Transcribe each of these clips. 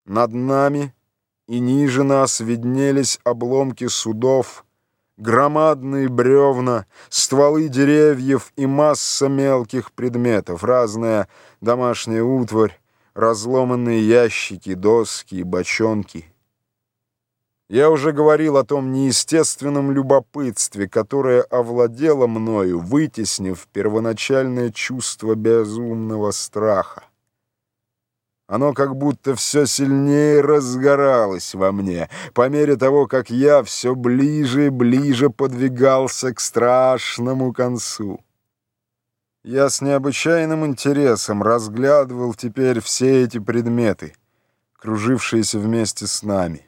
Над нами и ниже нас виднелись обломки судов, громадные бревна, стволы деревьев и масса мелких предметов, разная домашняя утварь, разломанные ящики, доски и бочонки. Я уже говорил о том неестественном любопытстве, которое овладело мною, вытеснив первоначальное чувство безумного страха. Оно как будто все сильнее разгоралось во мне, по мере того, как я все ближе и ближе подвигался к страшному концу. Я с необычайным интересом разглядывал теперь все эти предметы, кружившиеся вместе с нами.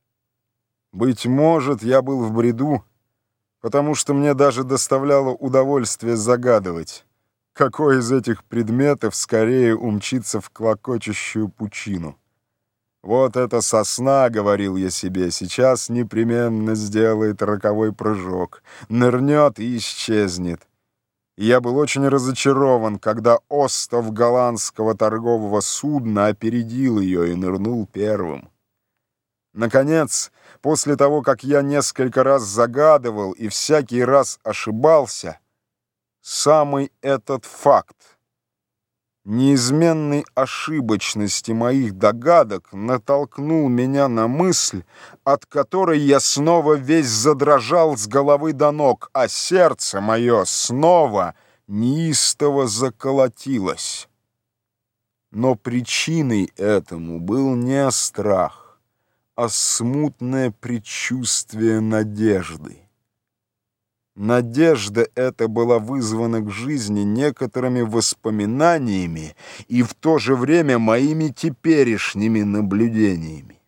Быть может, я был в бреду, потому что мне даже доставляло удовольствие загадывать, какой из этих предметов скорее умчится в клокочущую пучину. «Вот эта сосна, — говорил я себе, — сейчас непременно сделает роковой прыжок, нырнет и исчезнет». И я был очень разочарован, когда остов голландского торгового судна опередил ее и нырнул первым. Наконец, после того, как я несколько раз загадывал и всякий раз ошибался, самый этот факт неизменной ошибочности моих догадок натолкнул меня на мысль, от которой я снова весь задрожал с головы до ног, а сердце мое снова неистово заколотилось. Но причиной этому был не страх, а смутное предчувствие надежды. Надежда эта была вызвана к жизни некоторыми воспоминаниями и в то же время моими теперешними наблюдениями.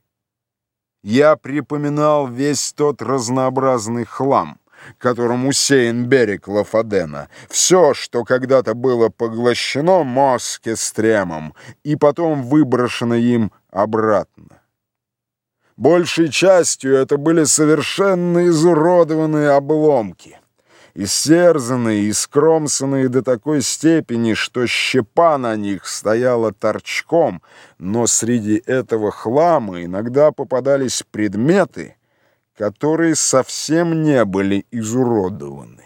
Я припоминал весь тот разнообразный хлам, которым усеян берег Лафадена, все, что когда-то было поглощено Москестремом и потом выброшено им обратно. Большей частью это были совершенно изуродованные обломки, истерзанные и скромсанные до такой степени, что щепа на них стояла торчком, но среди этого хлама иногда попадались предметы, которые совсем не были изуродованы.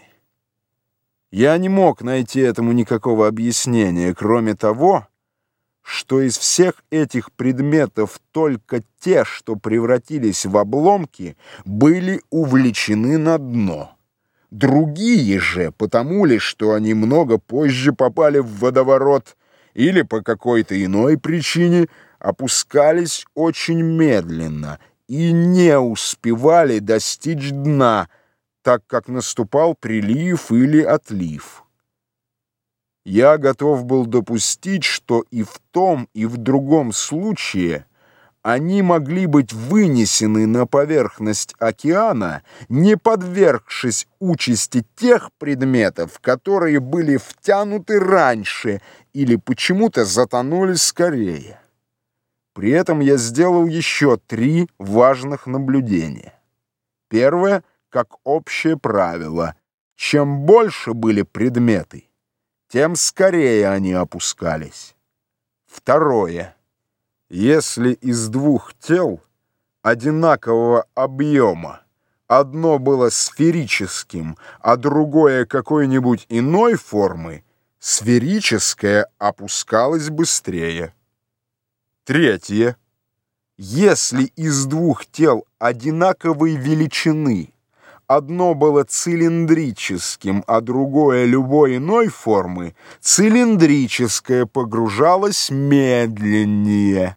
Я не мог найти этому никакого объяснения, кроме того, что из всех этих предметов только те, что превратились в обломки, были увлечены на дно. Другие же, потому ли, что они много позже попали в водоворот или по какой-то иной причине, опускались очень медленно и не успевали достичь дна, так как наступал прилив или отлив. Я готов был допустить, что и в том, и в другом случае они могли быть вынесены на поверхность океана, не подвергшись участи тех предметов, которые были втянуты раньше или почему-то затонули скорее. При этом я сделал еще 3 важных наблюдения. Первое, как общее правило: чем больше были предметы, тем скорее они опускались. Второе. Если из 2 тел одинакового объема одно было сферическим, а другое какой-нибудь иной формы, сферическое опускалось быстрее. Третье. Если из 2 тел одинаковой величины одно было цилиндрическим, а другое любой иной формы, цилиндрическое погружалось медленнее.